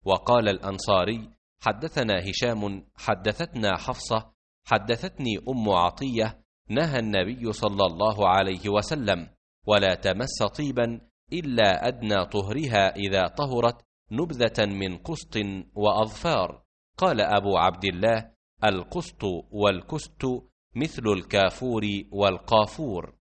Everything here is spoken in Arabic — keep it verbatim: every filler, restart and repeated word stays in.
وقال الأنصاري: حدثنا هشام حدثتنا حفصة حدثتني أم عطية نهى النبي صلى الله عليه وسلم: ولا تمس طيبا إلا أدنى طهرها إذا طهرت نبذة من قسط وأظفار. قال أبو عبد الله: القسط والكست مثل الكافور والقافور.